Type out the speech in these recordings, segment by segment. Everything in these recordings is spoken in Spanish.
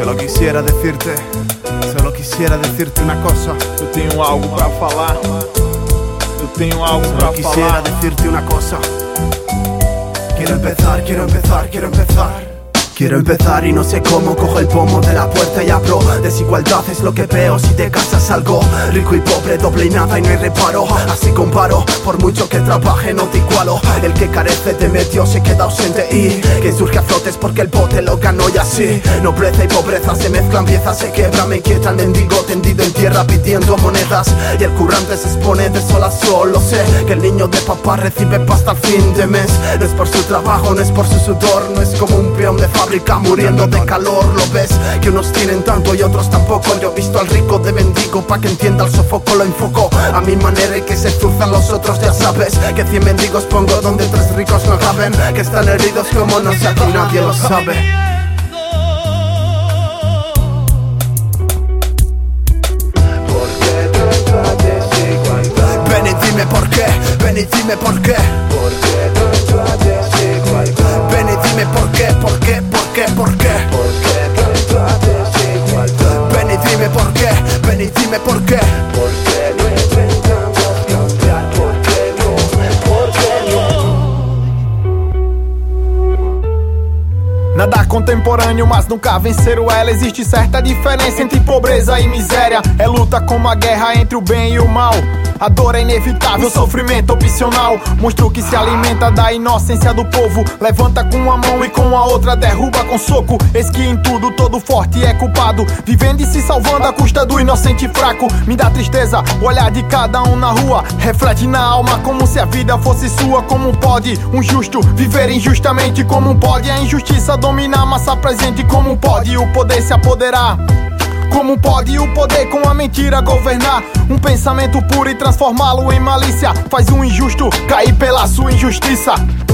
Solo quisiera decirte una cosa. Eu tenho algo pra falar. Eu tenho algo pra Solo quisiera falar. decirte una cosa. Quiero empezar. Quiero empezar y no sé cómo. Cojo el pomo de la puerta y abro. Desigualdad es lo que veo si de casa salgo. Rico y pobre, doble y nada y no hay reparo. Así comparo, por mucho que trabaje no te igualo. El que carece de medio se queda ausente y que surge a flotes porque el bote lo ganó y así. Nobleza y pobreza se mezclan, piezas se quiebran. Me inquieta el mendigo tendido en tierra pidiendo monedas. Y el currante se expone de sol a sol. Lo sé, que el niño de papá recibe pasta al fin de mes. No es por su trabajo, no es por su sudor. No es como un peón de fábrica muriendo de calor. Lo ves, que unos tienen tanto y otros tampoco. Yo he visto al rico de mendigo pa' que entienda el sofoco. Lo enfoco a mi manera y que se zuzan los otros. Ya sabes que 100 mendigos pongo donde 3 ricos no caben. Que están heridos como no sé, aquí nadie lo sabe. Ven y dime por qué, ven y dime por qué. Ven y dime por qué, por qué. Ven y dime por qué, ven y dime por qué. Nada contemporâneo, mas nunca venceram ela. Existe certa diferença entre pobreza e miséria. É luta como a guerra entre o bem e o mal. A dor é inevitável, sofrimento opcional. Monstro que se alimenta da inocência do povo. Levanta com uma mão e com a outra derruba com soco. Eis que em tudo todo forte é culpado. Vivendo e se salvando à custa do inocente fraco. Me dá tristeza, o olhar de cada um na rua. Reflete na alma como se a vida fosse sua. Como pode um justo viver injustamente? Como pode a injustiça dominar a massa presente? Como pode o poder se apoderar? Como pode o poder com a mentira governar? Um pensamento puro e transformá-lo em malícia. Faz um injusto cair pela sua injustiça.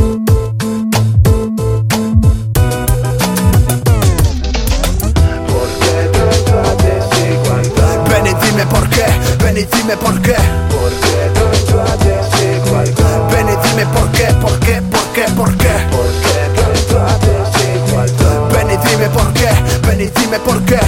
Ven y dime por qué, ven y dime por qué. Ven y dime por qué. Ven y dime por qué, ven y dime por qué.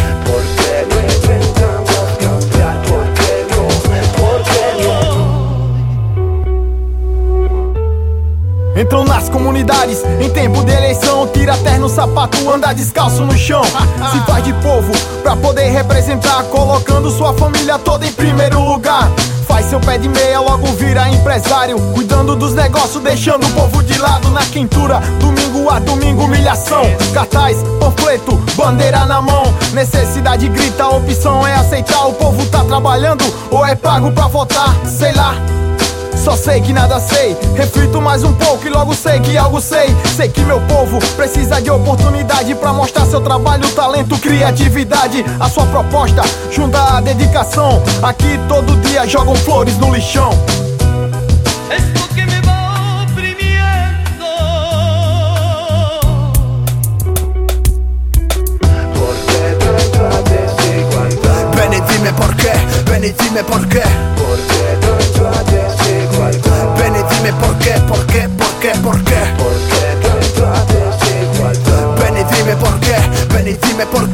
Entram nas comunidades em tempo de eleição. Tira terno, sapato, anda descalço no chão. Se faz de povo pra poder representar, colocando sua família toda em primeiro lugar. Faz seu pé de meia, logo vira empresário, cuidando dos negócios, deixando o povo de lado. Na quentura, domingo a domingo, humilhação. Cartaz, panfleto, bandeira na mão. Necessidade grita, a opção é aceitar. O povo tá trabalhando ou é pago pra votar? Sei lá, só sei que nada sei. Reflito mais um pouco e logo sei que algo sei. Sei que meu povo precisa de oportunidade pra mostrar seu trabalho, talento, criatividade. A sua proposta junta a dedicação. Aqui todo dia jogam flores no lixão. Ven y dime por qué, ven y dime por qué. Ven y dime por qué. Ven y dime por qué, ven y dime por qué.